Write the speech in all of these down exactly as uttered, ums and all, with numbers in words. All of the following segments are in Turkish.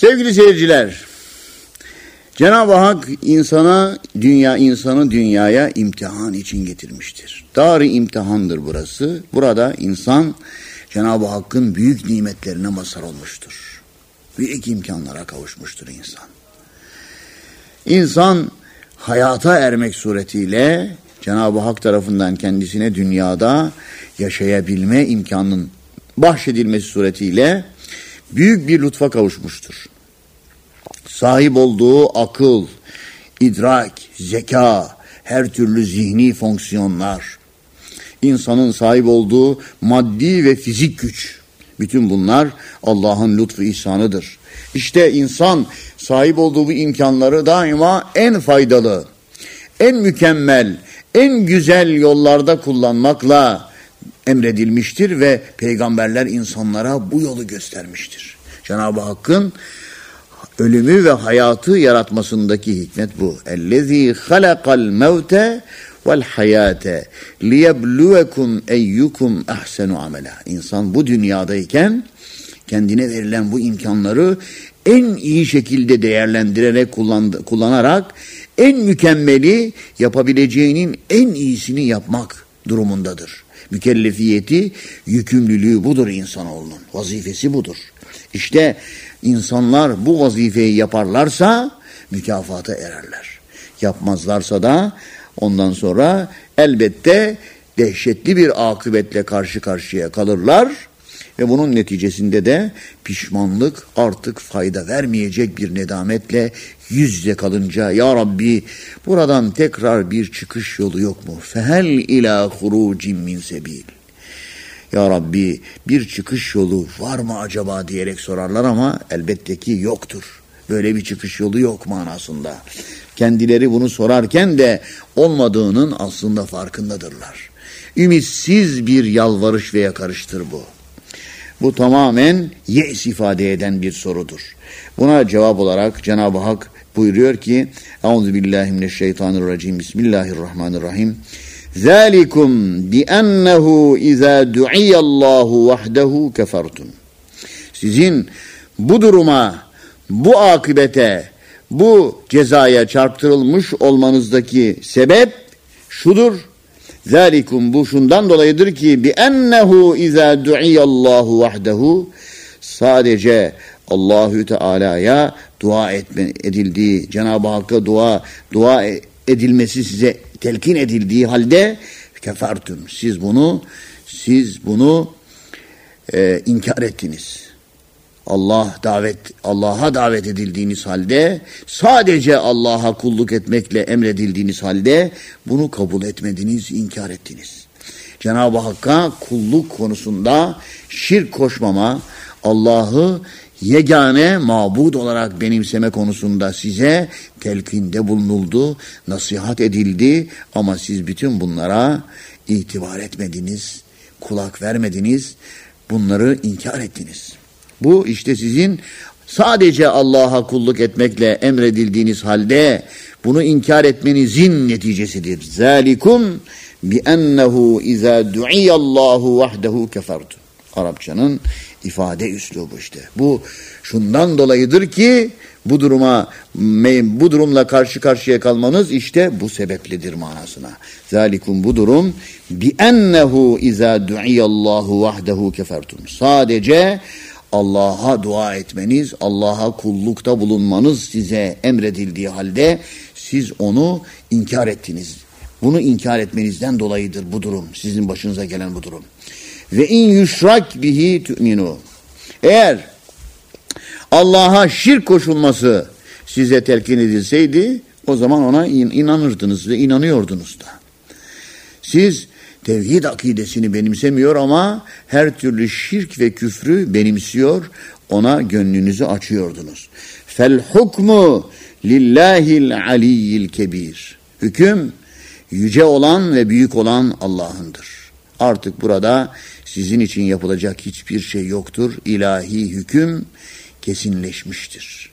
Sevgili seyirciler, Cenab-ı Hak insana, dünya insanı dünyaya imtihan için getirmiştir. Dar-ı imtihandır burası. Burada insan Cenab-ı Hakk'ın büyük nimetlerine mazhar olmuştur. Büyük imkanlara kavuşmuştur insan. İnsan hayata ermek suretiyle Cenab-ı Hak tarafından kendisine dünyada yaşayabilme imkanının bahşedilmesi suretiyle büyük bir lütfa kavuşmuştur. Sahip olduğu akıl, idrak, zeka, her türlü zihni fonksiyonlar, insanın sahip olduğu maddi ve fizik güç, bütün bunlar Allah'ın lütfu ihsanıdır. İşte insan sahip olduğu bu imkanları daima en faydalı, en mükemmel, en güzel yollarda kullanmakla emredilmiştir ve peygamberler insanlara bu yolu göstermiştir. Cenab-ı Hakk'ın ölümü ve hayatı yaratmasındaki hikmet bu. اَلَّذ۪ي خَلَقَ الْمَوْتَ وَالْحَيَاةَ لِيَبْلُوَكُمْ اَيُّكُمْ اَحْسَنُ عَمَلًا. İnsan bu dünyadayken kendine verilen bu imkanları en iyi şekilde değerlendirerek, kullandı, kullanarak en mükemmeli, yapabileceğinin en iyisini yapmak durumundadır. Mükellefiyeti, yükümlülüğü budur insanoğlunun. Vazifesi budur. İşte insanlar bu vazifeyi yaparlarsa mükafata ererler. Yapmazlarsa da ondan sonra elbette dehşetli bir akıbetle karşı karşıya kalırlar ve bunun neticesinde de pişmanlık artık fayda vermeyecek bir nedametle yüz yüze kalınca ya Rabbi buradan tekrar bir çıkış yolu yok mu? Fehel ila hurucin min sebil. Ya Rabbi bir çıkış yolu var mı acaba diyerek sorarlar ama elbette ki yoktur. Böyle bir çıkış yolu yok manasında. Kendileri bunu sorarken de olmadığının aslında farkındadırlar. Ümitsiz bir yalvarış ve yakarıştır bu. Bu tamamen yes ifade eden bir sorudur. Buna cevap olarak Cenab-ı Hak buyuruyor ki Euzubillahimineşşeytanirracim. Bismillahirrahmanirrahim. ذَٰلِكُمْ بِأَنَّهُ اِذَا دُعِيَ اللّٰهُ وَحْدَهُ كَفَرْتُمْ. Sizin bu duruma, bu akıbete, bu cezaya çarptırılmış olmanızdaki sebep şudur. ذَٰلِكُمْ bu şundan dolayıdır ki بِأَنَّهُ اِذَا دُعِيَ اللّٰهُ وَحْدَهُ sadece Allahü Teala'ya dua etme, edildiği, Cenab-ı Hakk'a dua dua edilmesi size telkin edildiği halde kefertüm. Siz bunu siz bunu e, inkar ettiniz. Allah davet Allah'a davet edildiğiniz halde, sadece Allah'a kulluk etmekle emredildiğiniz halde bunu kabul etmediniz, inkar ettiniz. Cenab-ı Hakk'a kulluk konusunda şirk koşmama, Allah'ı yegane mabud olarak benimseme konusunda size telkinde bulunuldu, nasihat edildi ama siz bütün bunlara itibar etmediniz, kulak vermediniz, bunları inkar ettiniz. Bu işte sizin sadece Allah'a kulluk etmekle emredildiğiniz halde bunu inkar etmenizin neticesidir. Zalikum bi ennehu iza du'iyallahu vahdehu kefertu. Arapçanın ifade üslubu işte. Bu şundan dolayıdır ki bu duruma bu durumla karşı karşıya kalmanız işte bu sebepledir manasına. Zalikum bu durum bi ennehu iza du'iyallahu vahdehu kefertum. Sadece Allah'a dua etmeniz, Allah'a kullukta bulunmanız size emredildiği halde siz onu inkar ettiniz. Bunu inkar etmenizden dolayıdır bu durum. Sizin başınıza gelen bu durum. Ve in yuşrak bihi tu'minu. Eğer Allah'a şirk koşulması size telkin edilseydi o zaman ona inanırdınız ve inanıyordunuz da. Siz tevhid akidesini benimsemiyor ama her türlü şirk ve küfrü benimsiyor, ona gönlünüzü açıyordunuz. Fel hukmu lillahil aliyyil kebir. Hüküm yüce olan ve büyük olan Allah'ındır. Artık burada sizin için yapılacak hiçbir şey yoktur. İlahi hüküm kesinleşmiştir.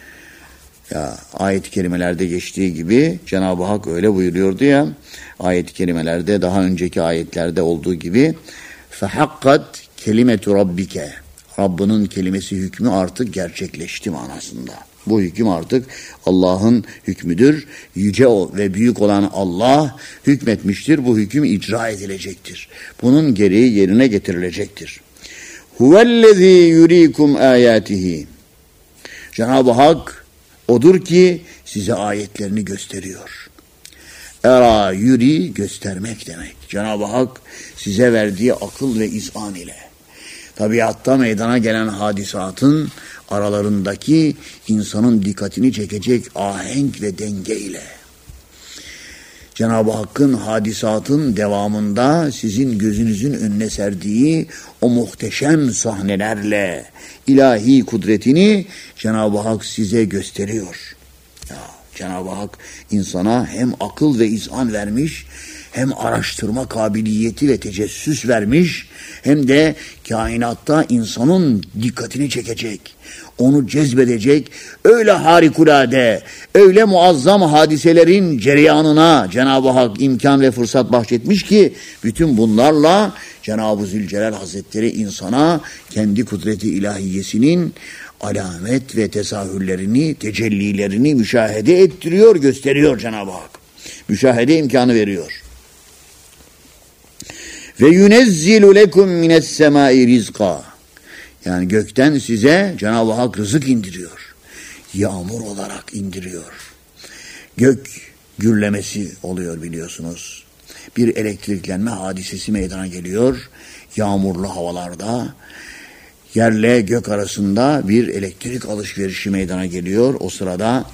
Ya ayet-i kerimelerde geçtiği gibi Cenab-ı Hak öyle buyuruyordu ya, ayet-i kerimelerde daha önceki ayetlerde olduğu gibi فَحَقَّتْ كَلِمَةُ رَبِّكَ Rabbinin kelimesi, hükmü artık gerçekleşti manasında. Bu hüküm artık Allah'ın hükmüdür. Yüce ve büyük olan Allah hükmetmiştir. Bu hüküm icra edilecektir. Bunun gereği yerine getirilecektir. Huvellezî yurikum âyâtihi. Cenab-ı Hak odur ki size ayetlerini gösteriyor. Era yuri göstermek demek. Cenab-ı Hak size verdiği akıl ve izan ile tabiatta meydana gelen hadisatın aralarındaki insanın dikkatini çekecek ahenk ve denge ile Cenab-ı Hakk'ın hadisatın devamında sizin gözünüzün önüne serdiği o muhteşem sahnelerle ilahi kudretini Cenab-ı Hak size gösteriyor. Ya, Cenab-ı Hak insana hem akıl ve izan vermiş, hem araştırma kabiliyeti ve tecessüs vermiş, hem de kainatta insanın dikkatini çekecek, onu cezbedecek, öyle harikulade, öyle muazzam hadiselerin cereyanına Cenab-ı Hak imkan ve fırsat bahşetmiş ki, bütün bunlarla Cenab-ı Zülcelal Hazretleri insana kendi kudreti ilahiyesinin alamet ve tesahürlerini, tecellilerini müşahede ettiriyor, gösteriyor Cenab-ı Hak. Müşahede imkanı veriyor. Ve yunezzilu lekum mines semai rizqa. Yani gökten size Cenab-ı Hak rızık indiriyor. Yağmur olarak indiriyor. Gök gürlemesi oluyor biliyorsunuz. Bir elektriklenme hadisesi meydana geliyor. Yağmurlu havalarda yerle gök arasında bir elektrik alışverişi meydana geliyor. O sırada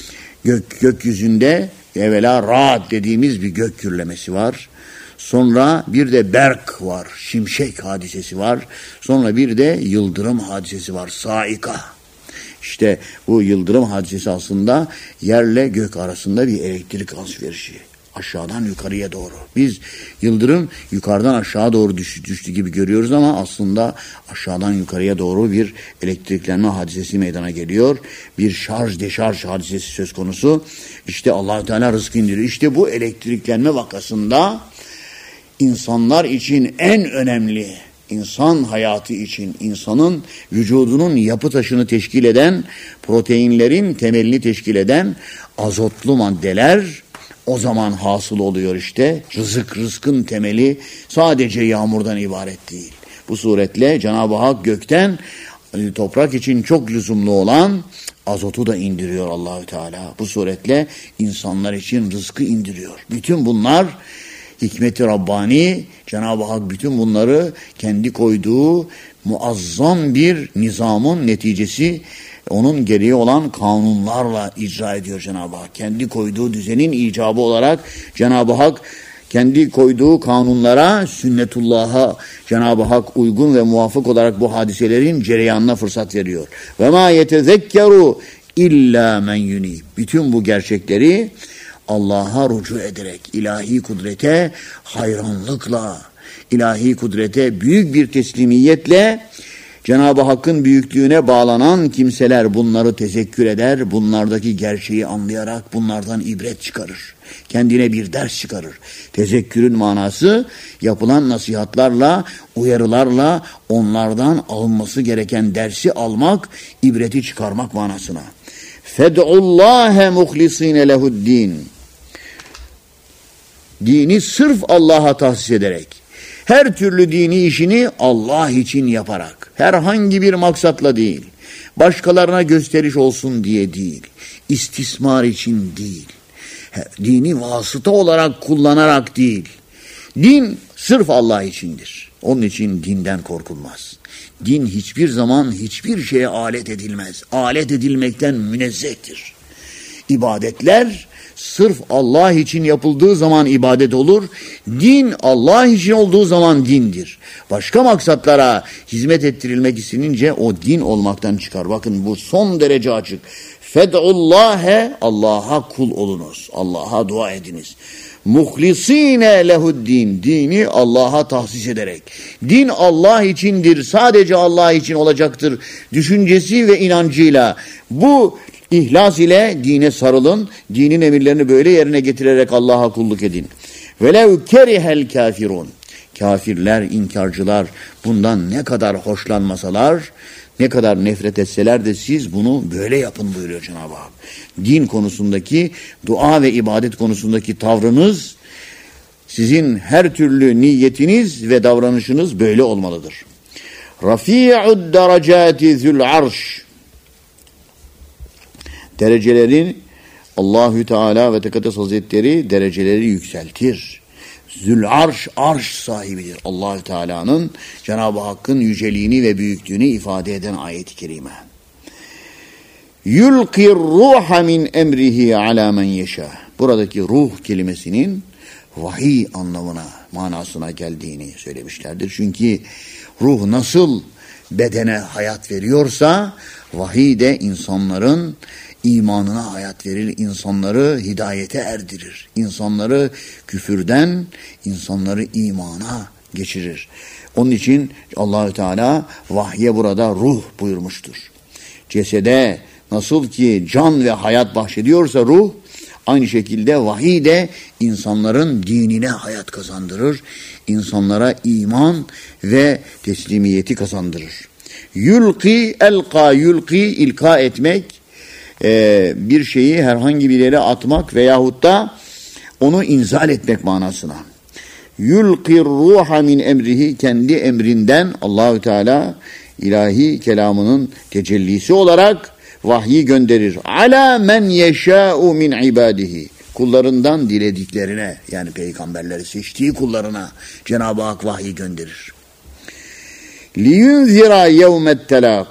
gök gökyüzünde evvela ra'd dediğimiz bir gök gürlemesi var. Sonra bir de berk var, şimşek hadisesi var. Sonra bir de yıldırım hadisesi var, saika. İşte bu yıldırım hadisesi aslında yerle gök arasında bir elektrik alışverişi. Aşağıdan yukarıya doğru. Biz yıldırım yukarıdan aşağı doğru düştü, düştü gibi görüyoruz ama aslında aşağıdan yukarıya doğru bir elektriklenme hadisesi meydana geliyor. Bir şarj deşarj hadisesi söz konusu. İşte Allah-u Teala rızkı indiriyor. İşte bu elektriklenme vakasında insanlar için en önemli, insan hayatı için, insanın vücudunun yapı taşını teşkil eden, proteinlerin temelini teşkil eden azotlu maddeler o zaman hasıl oluyor işte. Rızık, rızkın temeli sadece yağmurdan ibaret değil. Bu suretle Cenab-ı Hak gökten toprak için çok lüzumlu olan azotu da indiriyor Allahü Teala. Bu suretle insanlar için rızkı indiriyor. Bütün bunlar hikmet-i Rabbani, Cenab-ı Hak bütün bunları kendi koyduğu muazzam bir nizamın neticesi, onun gereği olan kanunlarla icra ediyor Cenab-ı Hak. Kendi koyduğu düzenin icabı olarak Cenab-ı Hak kendi koyduğu kanunlara, sünnetullah'a Cenab-ı Hak uygun ve muvafık olarak bu hadiselerin cereyanına fırsat veriyor. Ve ma yetezekkeru illa men yunib. Bütün bu gerçekleri Allah'a rücu ederek, ilahi kudrete hayranlıkla, ilahi kudrete büyük bir teslimiyetle, Cenab-ı Hakk'ın büyüklüğüne bağlanan kimseler bunları tezekkür eder, bunlardaki gerçeği anlayarak bunlardan ibret çıkarır. Kendine bir ders çıkarır. Tezekkürün manası yapılan nasihatlarla, uyarılarla onlardan alınması gereken dersi almak, ibreti çıkarmak manasına. Fed'ullâhe muhlisîne lehu'd-dîn. Dini sırf Allah'a tahsis ederek, her türlü dini işini Allah için yaparak, herhangi bir maksatla değil, başkalarına gösteriş olsun diye değil, istismar için değil, dini vasıta olarak kullanarak değil, din sırf Allah içindir. Onun için dinden korkulmaz. Din hiçbir zaman hiçbir şeye alet edilmez. Alet edilmekten münezzehtir. İbadetler sırf Allah için yapıldığı zaman ibadet olur. Din Allah için olduğu zaman dindir. Başka maksatlara hizmet ettirilmek istenince o din olmaktan çıkar. Bakın bu son derece açık. Fed'ullâhe, Allah'a kul olunuz. Allah'a dua ediniz. Muhlisine lehu'd-din, dini Allah'a tahsis ederek. Din Allah içindir, sadece Allah için olacaktır düşüncesi ve inancıyla. Bu İhlas ile dine sarılın, dinin emirlerini böyle yerine getirerek Allah'a kulluk edin. Velev kerihel kafirun. kafirler, inkarcılar bundan ne kadar hoşlanmasalar, ne kadar nefret etseler de siz bunu böyle yapın buyuruyor Cenab-ı Hak. Din konusundaki, dua ve ibadet konusundaki tavrınız, sizin her türlü niyetiniz ve davranışınız böyle olmalıdır. Rafi'ud derecati zul arş. Derecelerin Allahü Teala ve Tekaddes Hazretleri dereceleri yükseltir. Zül arş, arş sahibidir. Allahü Teala'nın, Cenab-ı Hakk'ın yüceliğini ve büyüklüğünü ifade eden ayet-i kerime. Yulqir ruha min emrihi ala men yeşâ. Buradaki ruh kelimesinin vahiy anlamına, manasına geldiğini söylemişlerdir. Çünkü ruh nasıl bedene hayat veriyorsa, vahiy de insanların imanına hayat verir, insanları hidayete erdirir. İnsanları küfürden, insanları imana geçirir. Onun için Allahü Teala vahye burada ruh buyurmuştur. Cesede nasıl ki can ve hayat bahşediyorsa ruh, aynı şekilde vahiy de insanların dinine hayat kazandırır. İnsanlara iman ve teslimiyeti kazandırır. Yulki elka, yulki ilka etmek, Ee, bir şeyi herhangi bir yere atmak veyahut da onu inzal etmek manasına. Yulqir ruha min emrihi, kendi emrinden Allahü Teala ilahi kelamının tecellisi olarak vahyi gönderir. Ala men yeşâ'u min ibadihi, kullarından dilediklerine, yani peygamberleri seçtiği kullarına Cenab-ı Hak vahyi gönderir. Liyunzira yevmet telak,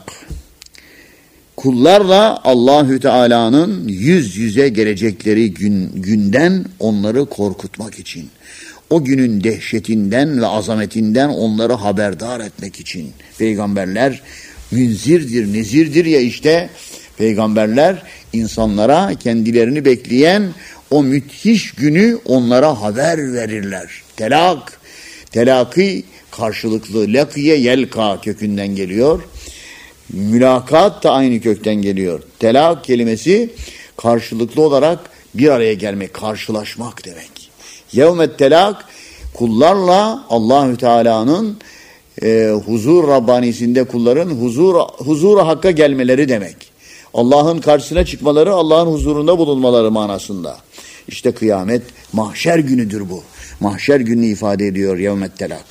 kullarla Allahü Teala'nın yüz yüze gelecekleri gün, günden onları korkutmak için, o günün dehşetinden ve azametinden onları haberdar etmek için peygamberler münzirdir, nezirdir ya işte, peygamberler insanlara kendilerini bekleyen o müthiş günü onlara haber verirler. Telak, telaki karşılıklı, lakiye yelka kökünden geliyor. Mülakat da aynı kökten geliyor. Telak kelimesi karşılıklı olarak bir araya gelmek, karşılaşmak demek. Yevmet telak, kullarla Allahü Teala'nın e, huzur Rabbanisinde kulların huzur huzura hakka gelmeleri demek. Allah'ın karşısına çıkmaları, Allah'ın huzurunda bulunmaları manasında. İşte kıyamet, mahşer günüdür bu. Mahşer gününü ifade ediyor yevmet telak.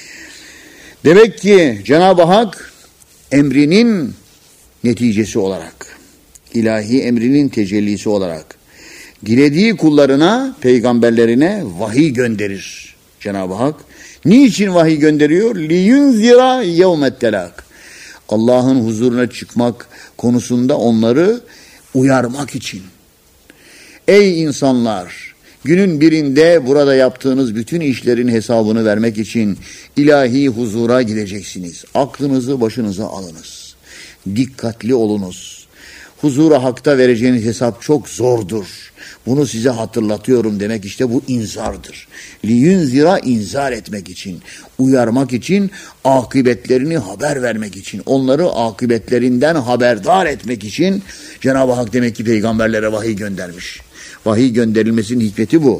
Demek ki Cenab-ı Hak emrinin neticesi olarak, ilahi emrinin tecellisi olarak dilediği kullarına, peygamberlerine vahiy gönderir Cenab-ı Hak. Niçin vahiy gönderiyor? Liyunzira yevmet telak. Allah'ın huzuruna çıkmak konusunda onları uyarmak için. Ey insanlar! Günün birinde burada yaptığınız bütün işlerin hesabını vermek için ilahi huzura gideceksiniz. Aklınızı başınıza alınız. Dikkatli olunuz. Huzura hakta vereceğiniz hesap çok zordur. Bunu size hatırlatıyorum demek işte bu inzardır. Liyunzira, inzar etmek için, uyarmak için, akıbetlerini haber vermek için, onları akıbetlerinden haberdar etmek için Cenab-ı Hak demek ki peygamberlere vahiy göndermiş. Vahiy gönderilmesinin hikmeti bu.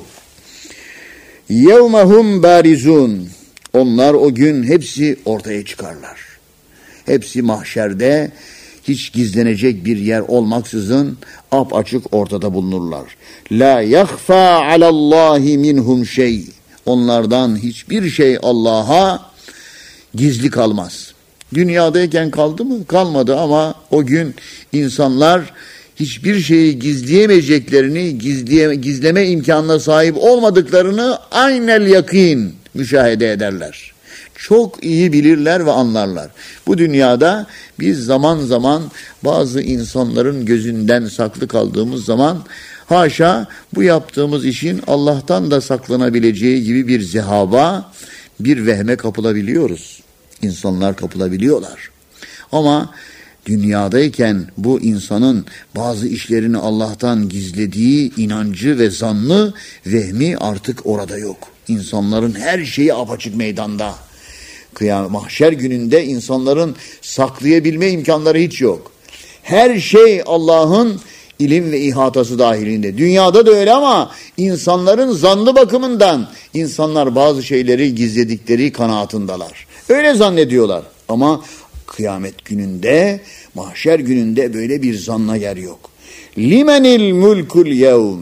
Yevmehum barizun. Onlar o gün hepsi ortaya çıkarlar. Hepsi mahşerde hiç gizlenecek bir yer olmaksızın apaçık ortada bulunurlar. La yakhfa alallahi minhum şey. Onlardan hiçbir şey Allah'a gizli kalmaz. Dünyadayken kaldı mı? Kalmadı ama o gün insanlar hiçbir şeyi gizleyemeyeceklerini, gizleye, gizleme imkanına sahip olmadıklarını aynel yakin müşahede ederler. Çok iyi bilirler ve anlarlar. Bu dünyada biz zaman zaman bazı insanların gözünden saklı kaldığımız zaman haşa bu yaptığımız işin Allah'tan da saklanabileceği gibi bir zehaba, bir vehme kapılabiliyoruz. İnsanlar kapılabiliyorlar. Ama dünyadayken bu insanın bazı işlerini Allah'tan gizlediği inancı ve zannı, vehmi artık orada yok. İnsanların her şeyi apaçık meydanda. Kıyamet, mahşer gününde insanların saklayabilme imkanları hiç yok. Her şey Allah'ın ilim ve ihatası dahilinde. Dünyada da öyle ama insanların zannı bakımından insanlar bazı şeyleri gizledikleri kanaatındalar. Öyle zannediyorlar ama kıyamet gününde, mahşer gününde böyle bir zanna yer yok. Limenil mulkul yevm.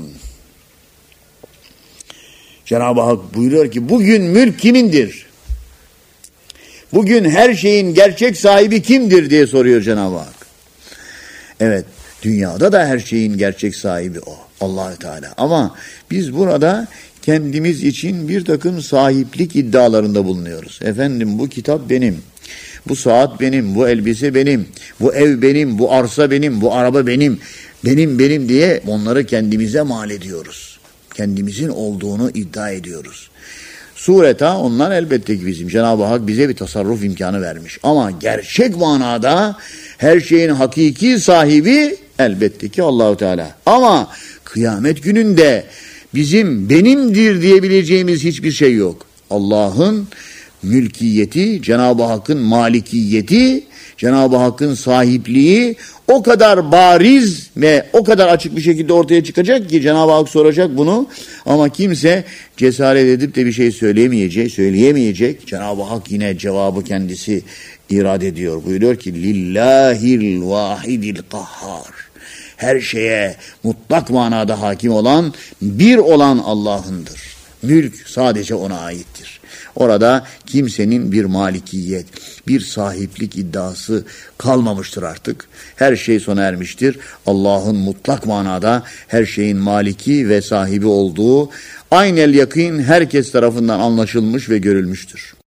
Cenab-ı Hak buyuruyor ki bugün mülk kimindir? Bugün her şeyin gerçek sahibi kimdir diye soruyor Cenab-ı Hak. Evet, dünyada da her şeyin gerçek sahibi o. Allah-u Teala. Ama biz burada kendimiz için bir takım sahiplik iddialarında bulunuyoruz. Efendim bu kitap benim, bu saat benim, bu elbise benim, bu ev benim, bu arsa benim, bu araba benim, benim benim diye onları kendimize mal ediyoruz. Kendimizin olduğunu iddia ediyoruz. Sureta onlar elbette ki bizim. Cenab-ı Hak bize bir tasarruf imkanı vermiş. Ama gerçek manada her şeyin hakiki sahibi elbette ki Allah-u Teala. Ama kıyamet gününde bizim benimdir diyebileceğimiz hiçbir şey yok. Allah'ın mülkiyeti, Cenab-ı Hakk'ın malikiyeti, Cenab-ı Hakk'ın sahipliği o kadar bariz ve o kadar açık bir şekilde ortaya çıkacak ki Cenab-ı Hak soracak bunu ama kimse cesaret edip de bir şey söyleyemeyecek, söyleyemeyecek. Cenab-ı Hak yine cevabı kendisi irade ediyor. Buyuruyor ki lillahil vahidil kahhar. Her şeye mutlak manada hakim olan, bir olan Allah'ındır. Mülk sadece ona aittir. Orada kimsenin bir malikiyet, bir sahiplik iddiası kalmamıştır artık. Her şey sona ermiştir. Allah'ın mutlak manada her şeyin maliki ve sahibi olduğu aynel yakîn herkes tarafından anlaşılmış ve görülmüştür.